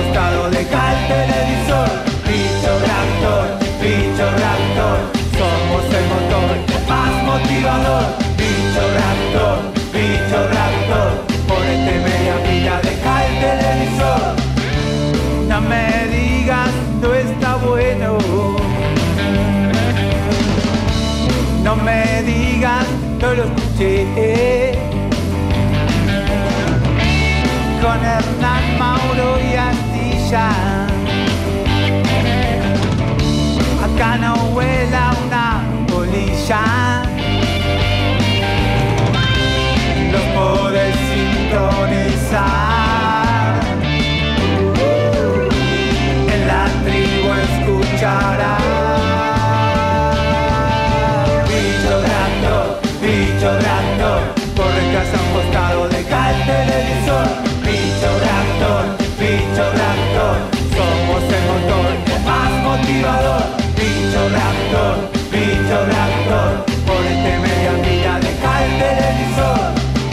costado, deja el televisor. Bicho raptor, somos el motor más motivador. Bicho raptor, ponete media pila, deja el televisor. No me digas, no está bueno. No me digas, no lo escuché. Con Hernán, Mauro y Astilla. Acá no vuela una polilla. Los podés sintonizar. En la tribu escucharás. Bicho raptor, corre casa a un costado, deja el televisor. Bicho raptor, somos el motor más motivador. Bicho raptor, ponete media pila, deja el televisor.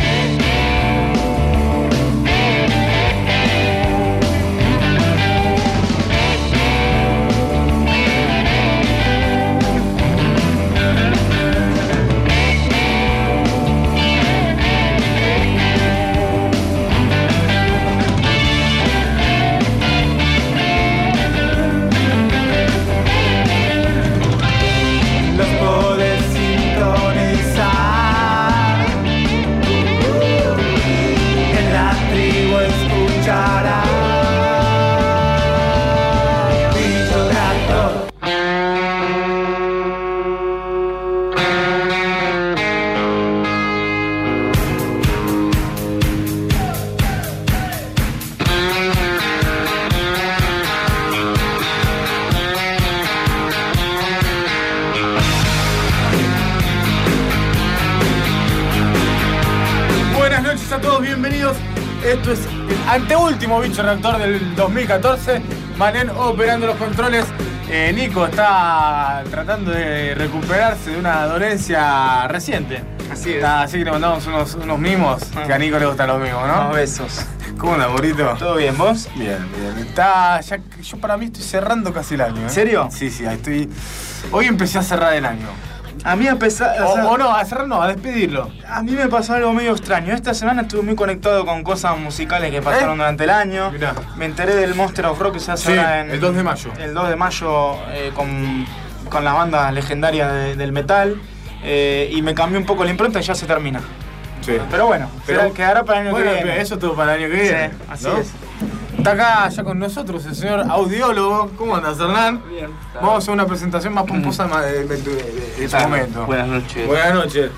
Esto es el anteúltimo Bicho Raptor del 2014. Manén operando los controles. Nico está tratando de recuperarse de una dolencia reciente. Así es. Así que le mandamos unos mimos, que a Nico le gustan los mimos, ¿no? Unos besos. ¿Cómo andas, burrito? ¿Todo bien, vos? Bien. Yo para mí estoy cerrando casi el año. ¿En serio? Sí, hoy empecé a cerrar el año. A mí a pesar... a despedirlo. A mí me pasó algo medio extraño. Esta semana estuve muy conectado con cosas musicales que pasaron durante el año. Mirá. Me enteré del Monster of Rock que se hace ahora el 2 de mayo. El 2 de mayo con las bandas legendarias del metal. Y me cambió un poco la impronta y ya se termina. Sí. Pero bueno, quedará para el año que viene. Eso todo para el año que viene. Sí, así ¿no? es. Está acá ya con nosotros el señor audiólogo. ¿Cómo andas, Hernán? Bien. Vamos a hacer una presentación más pomposa de este momento. Buenas noches. Buenas noches.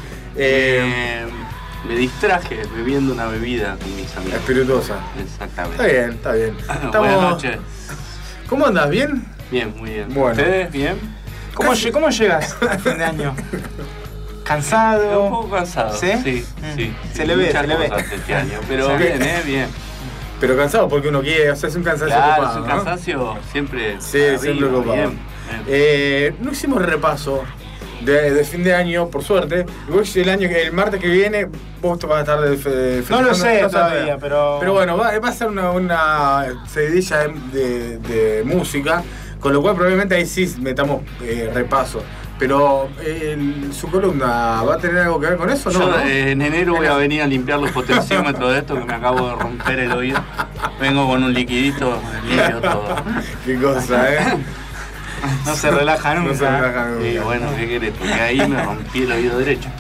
Me distraje bebiendo una bebida con mis amigos. Espirituosa. Exactamente. Está bien. Buenas noches. ¿Cómo andas? ¿Bien? Bien, muy bien. Bueno. ¿Ustedes bien? ¿Cómo llegas al fin de año? Un ¿Cansado? poco cansado. ¿Sí? Sí. Se le ve, Muchas se le ve. cosas este año, pero Sí. bien. Pero cansado porque uno quiere, o sea, es un cansancio Claro, ocupado, es un ¿no? cansancio siempre. Sí, arriba, siempre ocupado. Bien. No hicimos repaso de fin de año, por suerte. Igual el martes que viene, vos vas a estar No lo sé no todavía, pero... Pero bueno, va a ser una seguidilla de música, con lo cual probablemente ahí sí metamos repaso. Pero su columna, ¿va a tener algo que ver con eso o no? Yo ¿no? en enero voy a venir a limpiar los potenciómetros de esto que me acabo de romper el oído. Vengo con un liquidito, limpio todo. Qué cosa, No se relaja nunca. No se relaja nunca. Y bueno, ¿qué querés? Porque ahí me rompí el oído derecho.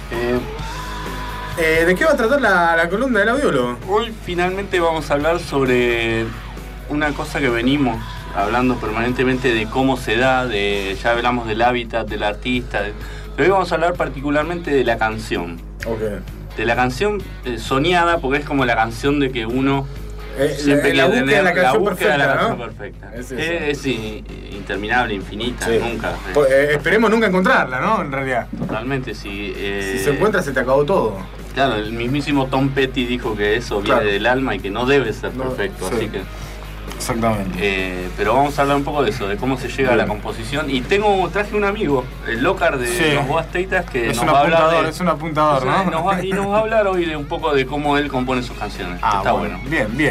¿De qué va a tratar la columna del audiólogo? Hoy finalmente vamos a hablar sobre una cosa que venimos hablando permanentemente de cómo se da, ya hablamos del hábitat del artista, pero hoy vamos a hablar particularmente de la canción. Ok. De la canción soñada, porque es como la canción de que uno siempre la quiere búsqueda de la tener canción búsqueda de la perfecta, canción ¿no? perfecta. Es eso. Es interminable, infinita, Sí. nunca. Esperemos nunca encontrarla, ¿no? En realidad. Totalmente, sí. Si se encuentra, se te acabó todo. Claro, el mismísimo Tom Petty dijo que eso viene Claro. del alma y que no debe ser No, perfecto, sí. así que... Exactamente. pero vamos a hablar un poco de eso, de cómo se llega a la composición. Y traje un amigo, el Locar de Sí. los Boas Teitas, que Es nos un va a hablar apuntador, de... es un apuntador, ¿no? Y nos va a hablar hoy de un poco de cómo él compone sus canciones. que está bueno. Bien.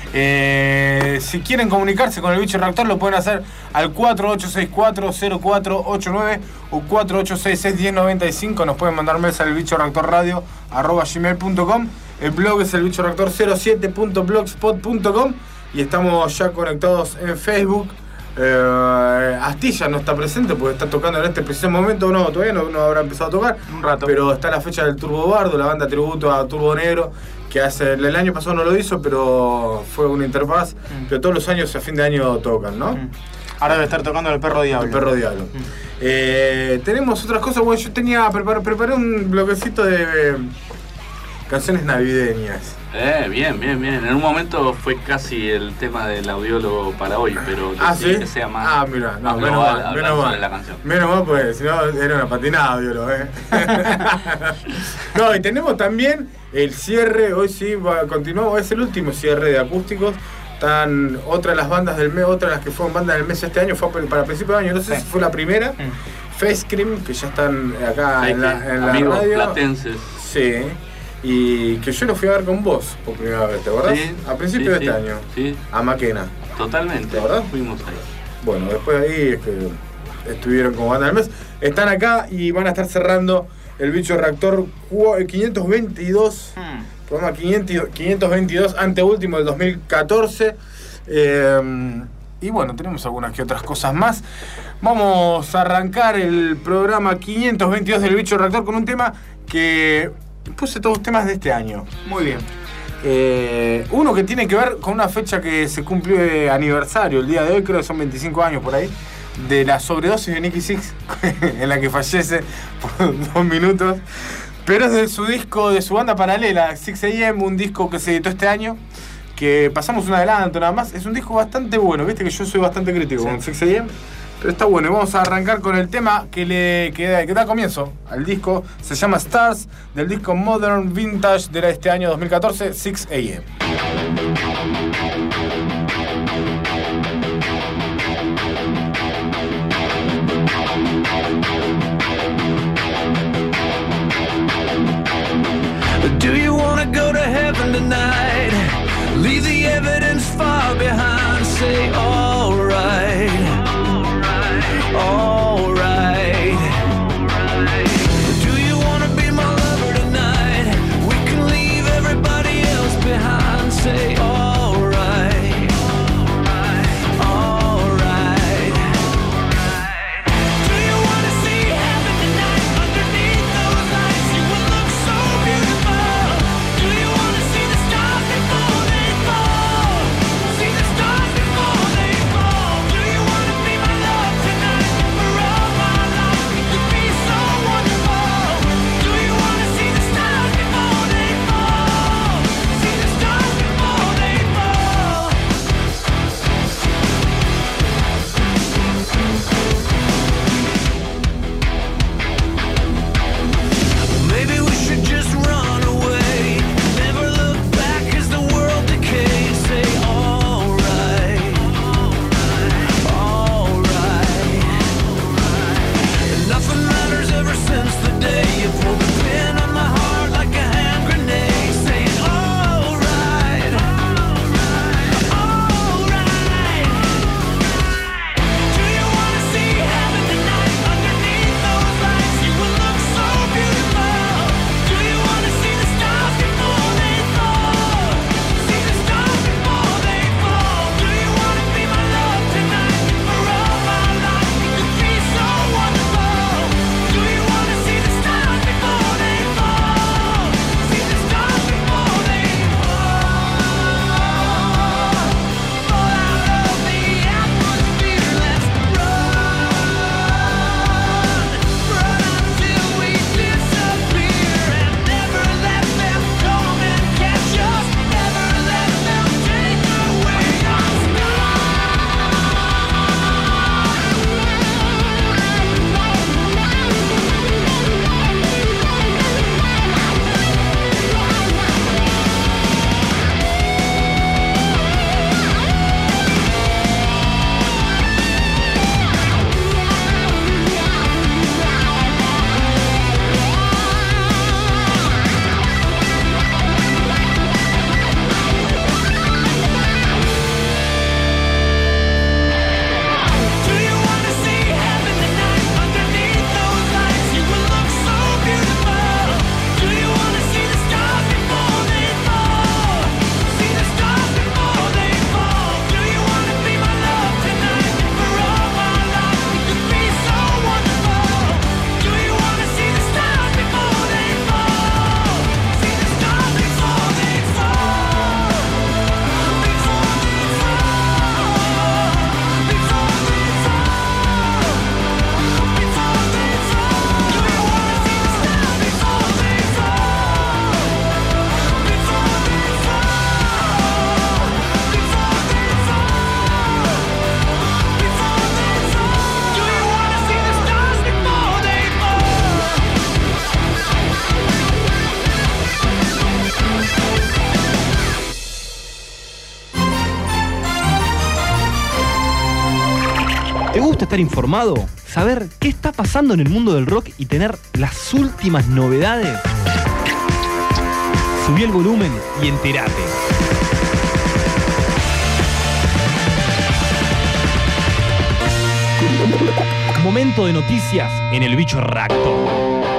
Si quieren comunicarse con el Bicho Reactor lo pueden hacer al 4864-0489 o 4866-1095. Nos pueden mandar mails al bichoreactorradio@gmail.com. El blog es elbichoreactor07.blogspot.com y estamos ya conectados en Facebook. Astilla no está presente porque está tocando en este preciso momento. No, todavía no habrá empezado a tocar Un rato. pero está la fecha del Turbo Bardo, la banda tributo a Turbo Negro, que el año pasado no lo hizo, pero fue una interfaz. Pero todos los años a fin de año tocan, ¿no? Ahora debe estar tocando el Perro Diablo. El Perro Diablo. Tenemos otras cosas. Bueno, yo preparé un bloquecito de canciones navideñas. Bien. En un momento fue casi el tema del audiólogo para hoy, pero ¿sí? que sea más. Mira, más menos global, mal, hablar sobre la canción. Menos mal, pues si no era una patinada, audiólogo, No, y tenemos también el cierre. Hoy sí, continuamos. Es el último cierre de acústicos. Están otra de las bandas del mes, otra de las que fueron bandas del mes este año, fue para principio de año. No sé si fue la primera. Face Cream, que ya están acá en la amigos radio. platenses. Sí. Y que yo lo fui a ver con vos por primera vez, ¿te acordás? Sí, a principios de este año. Sí. A Maquena. Totalmente. ¿Te acordás? Fuimos ahí. Bueno, después de ahí es que estuvieron como banda del mes. Están acá y van a estar cerrando el Bicho Reactor 522. Programa 522, anteúltimo del 2014. Y bueno, tenemos algunas que otras cosas más. Vamos a arrancar el programa 522 del Bicho Reactor con un tema que puse todos temas de este año. Muy bien. Uno que tiene que ver con una fecha que se cumplió de aniversario el día de hoy, creo que son 25 años por ahí, de la sobredosis de Nicky Six, en la que fallece por 2 minutos. Pero es de su disco, de su banda paralela, 6am, un disco que se editó este año, que pasamos un adelanto nada más. Es un disco bastante bueno, viste que yo soy bastante crítico con 6am, pero está bueno. Y vamos a arrancar con el tema que da comienzo al disco. Se llama Stars, del disco Modern Vintage de este año 2014, 6am. Do you wanna go to heaven tonight? Leave the evidence far behind. Say alright, alright. Do you wanna be my lover tonight? We can leave everybody else behind. Say alright, alright. Do you wanna see heaven tonight? Underneath those lights you will look so beautiful. Do you wanna see the stars before they fall? See the stars before they fall. Do you wanna be my love tonight? Forever ¿Te gusta estar informado? ¿Saber qué está pasando en el mundo del rock y tener las últimas novedades? Subí el volumen y entérate. Momento de noticias en el Bicho Racto.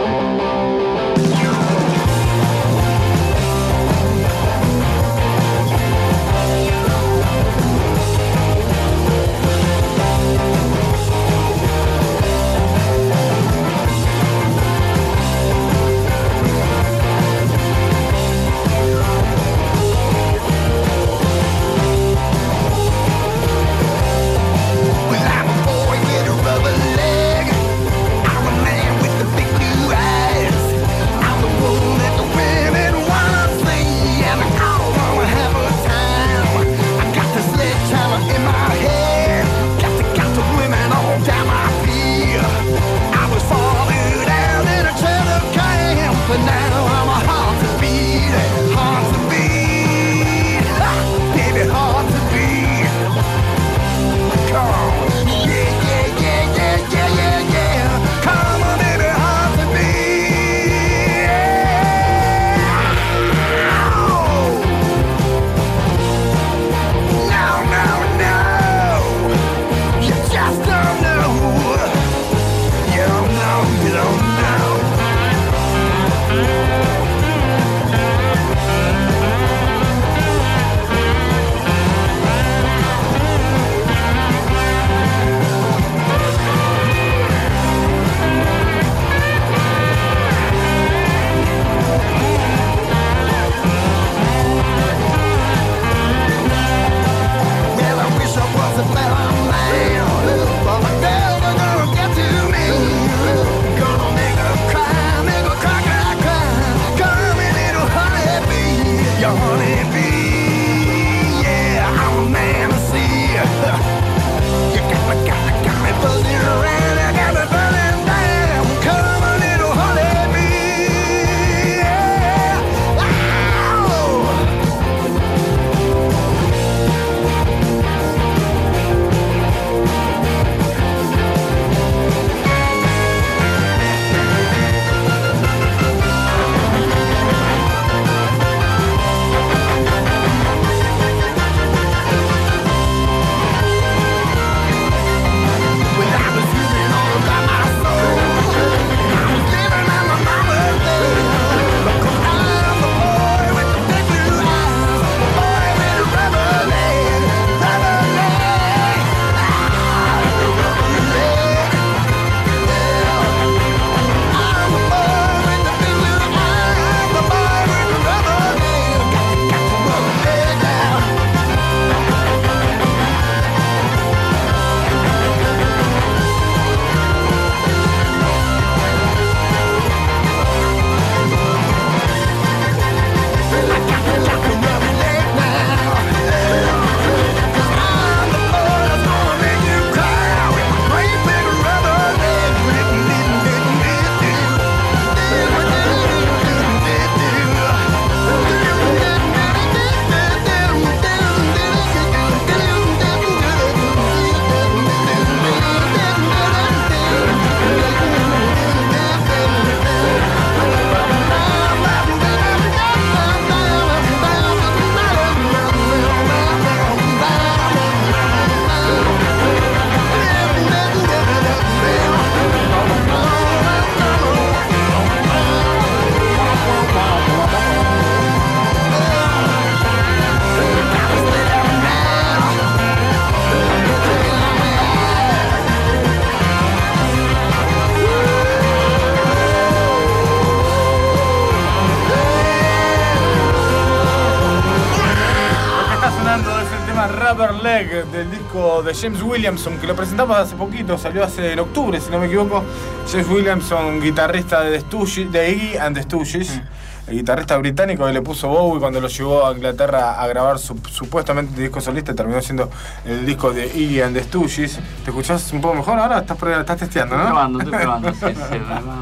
Rubber Leg del disco de James Williamson, que lo presentamos hace poquito, salió en octubre, si no me equivoco. James Williamson, guitarrista de Iggy and the Stooges, el guitarrista británico que le puso Bowie cuando lo llevó a Inglaterra a grabar supuestamente un disco solista, terminó siendo el disco de Iggy and the Stooges. ¿Te escuchás un poco mejor ahora? Estás testeando, ¿no? Estoy probando, sí, me va a un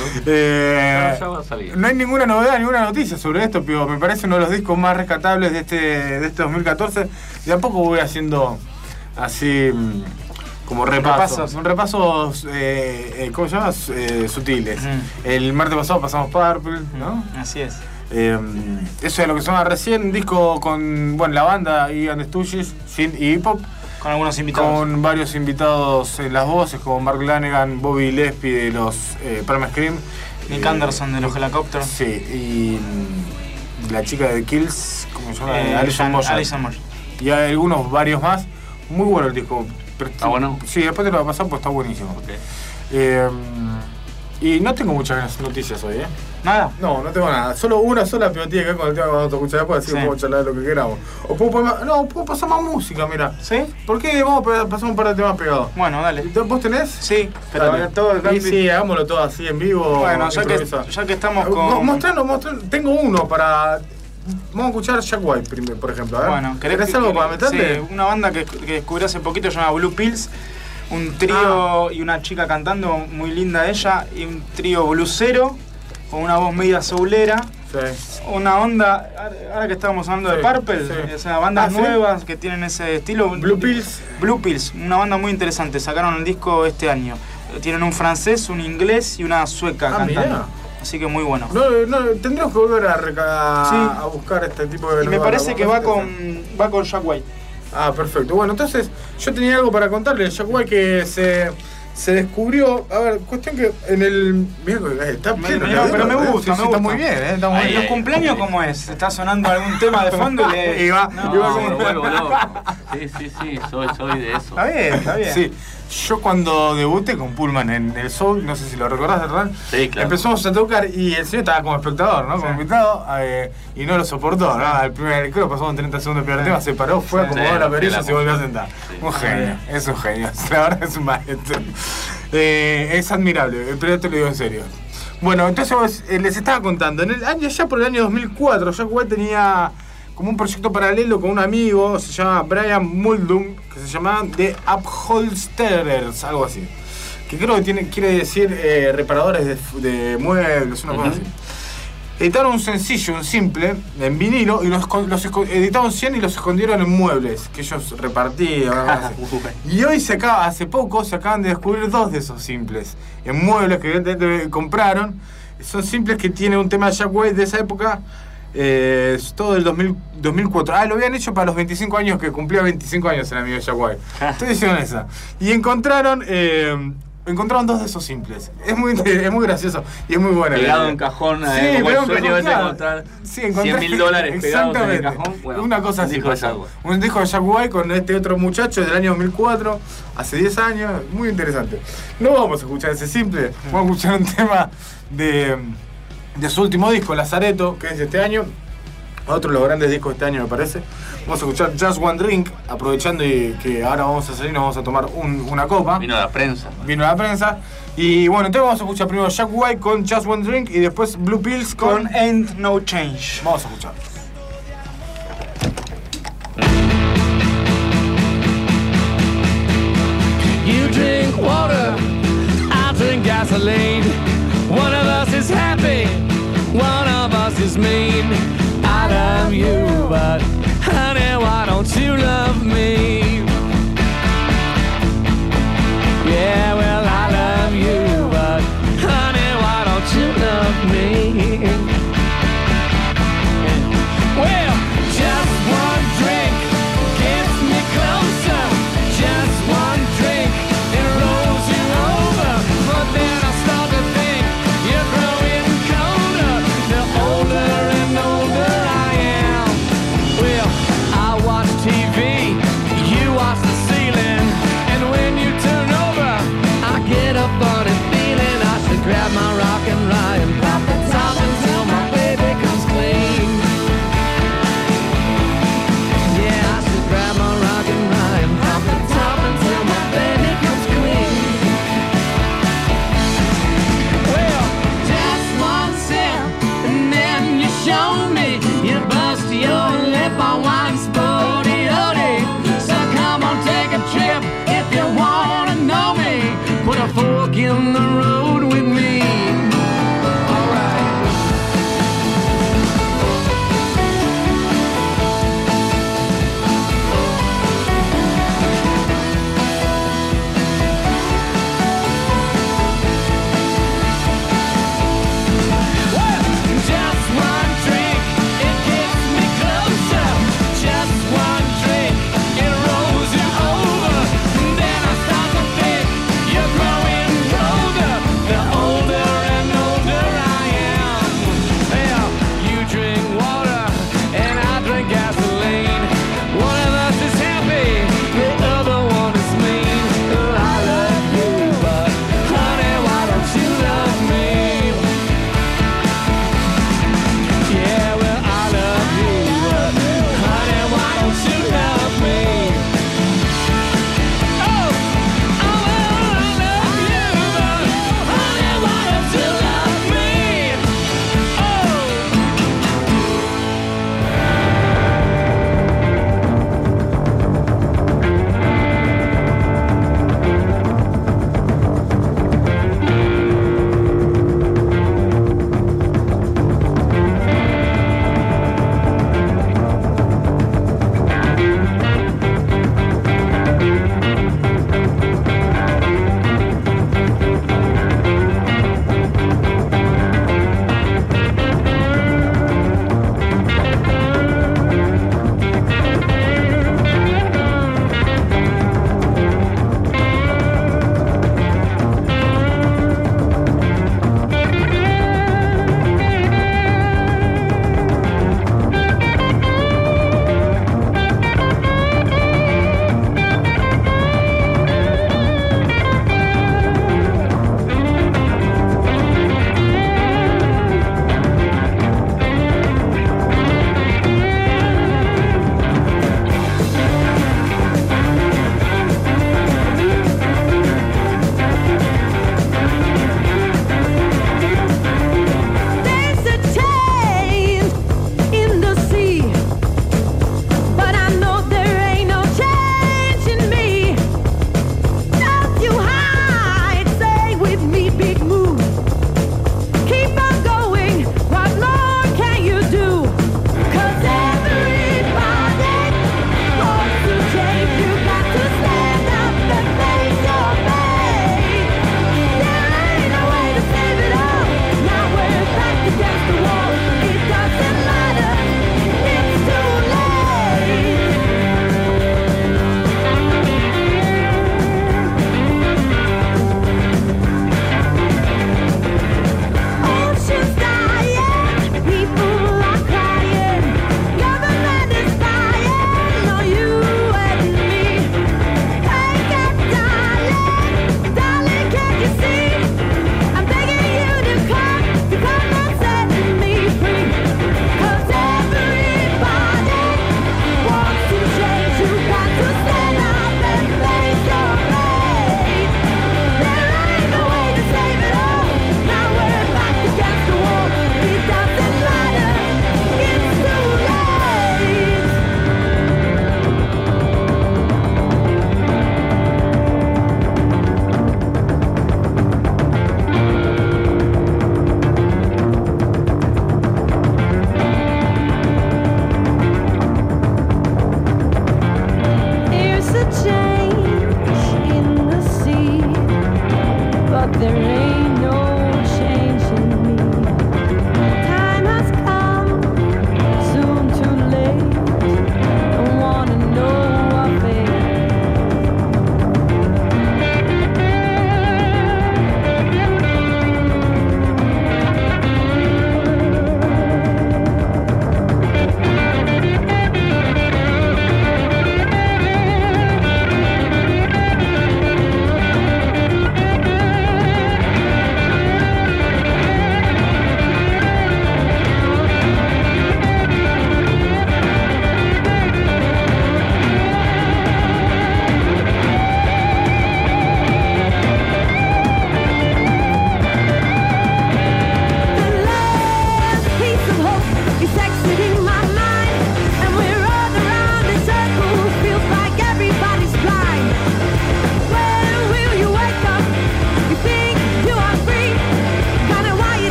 lado. Ya va a salir. No hay ninguna novedad, ninguna noticia sobre esto, pero me parece uno de los discos más rescatables de este 2014. Y tampoco voy haciendo así como repasos. Repasos. Son repasos, ¿cómo se llama? Sutiles. El martes pasado pasamos Purple, ¿no? Así es. Eso es lo que sonaba recién, un disco con, bueno, la banda Ian Stooges, synth y hip hop. Con algunos invitados. Con varios invitados en las voces, como Mark Lanegan, Bobby Gillespie de los Palm Scream. Nick Anderson de los Helicopters. Sí, y la chica de Kills, ¿cómo se llama? Alison Moyer. Alison Moyer. Y hay varios más. Muy bueno el disco. ¿Está bueno? Sí, después te lo va a pasar, pues está buenísimo. Ok. Y no tengo muchas noticias hoy, ¿eh? ¿Nada? No tengo nada. Solo una sola pivotilla acá con el tema que vamos a escuchar después, así que podemos charlar de lo que queramos. O puedo pasar más música, mira. ¿Sí? ¿Por qué vamos a pasar un par de temas pegados? Bueno, dale. ¿Vos tenés? Sí, pero Dale. todo el Sí, hagámoslo todo así en vivo. Bueno, ya que estamos con... Mostrando, tengo uno para... Vamos a escuchar Jack White primero, por ejemplo. A ver. Bueno, ¿querés algo para meterle? Sí, una banda que descubrí hace poquito llamada Blue Pills. Un trío y una chica cantando, muy linda ella. Y un trío blusero, con una voz media soulera. Sí. Una onda, ahora que estábamos hablando de Purple, sí. o sea, bandas ¿sí? nuevas que tienen ese estilo. Blue Pills. Blue Pills, una banda muy interesante. Sacaron el disco este año. Tienen un francés, un inglés y una sueca cantando. Mirá. Así que muy bueno. No, tendríamos que volver a buscar este tipo de... Y me parece que va con Jack White. Ah, perfecto. Bueno, entonces yo tenía algo para contarle. Jack White que se descubrió... A ver, cuestión que en el... Mirá, está pero me gusta, me Está gusta. muy bien, está muy ¿Y bien. los cumpleaños cómo es? ¿Está sonando algún tema de fondo? Y va No, como... me vuelvo loco. Sí, soy de eso. Está bien. Sí, yo cuando debuté con Pullman en el Soul, no sé si lo recordás, ¿verdad? Sí, claro. Empezamos a tocar y el señor estaba como espectador, ¿no? Como invitado, y no lo soportó, ¿no? Al primer, creo que pasamos en 30 segundos el primer tema, se paró, fue a acomodar la perilla y se volvió a sentar. Sí. Un genio, es un genio, la verdad es un maestro. Es admirable, pero te lo digo en serio. Bueno, entonces les estaba contando, ya por el año 2004, Jack White tenía como un proyecto paralelo con un amigo, se llama Brian Muldoon, que se llamaba The Upholsterers, algo así. Que creo que quiere decir reparadores de muebles, una cosa así. Editaron un sencillo, un simple, en vinilo, y los editaron 100 y los escondieron en muebles, que ellos repartían. Y hoy hace poco se acaban de descubrir 2 de esos simples, en muebles que evidentemente compraron. Son simples que tienen un tema de Jack White de esa época. Es todo del 2004. Lo habían hecho para los 25 años, que cumplía 25 años el amigo de Jack White. Estoy diciendo esa. Y encontraron 2 de esos simples. Es muy gracioso y es muy bueno. Pegado en un cajón, como el sueño de encontrar $100.000 pegados en el cajón. Bueno, una cosa así. disco de Jack White. Un disco de Jack White con este otro muchacho del año 2004, hace 10 años. Muy interesante. No vamos a escuchar ese simple, vamos a escuchar un tema de su último disco, Lazareto, que es de este año. Otro de los grandes discos de este año, me parece. Vamos a escuchar Just One Drink, aprovechando que ahora vamos a salir y nos vamos a tomar una copa. Vino la prensa. Vino la prensa. Y bueno, entonces vamos a escuchar primero Jack White con Just One Drink y después Blue Pills con Ain't No Change. Vamos a escuchar. You drink water, I drink gasoline. One of us is happy, one of us is mean. I love you, but honey, why don't you love me? Yeah, well, I love you, but honey, why don't you love me? Well, just one drink gets me closer. Just one drink, it rolls you over. But then I start to think you're growing colder. The older and older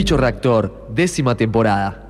Bicho Reactor, 10ª temporada.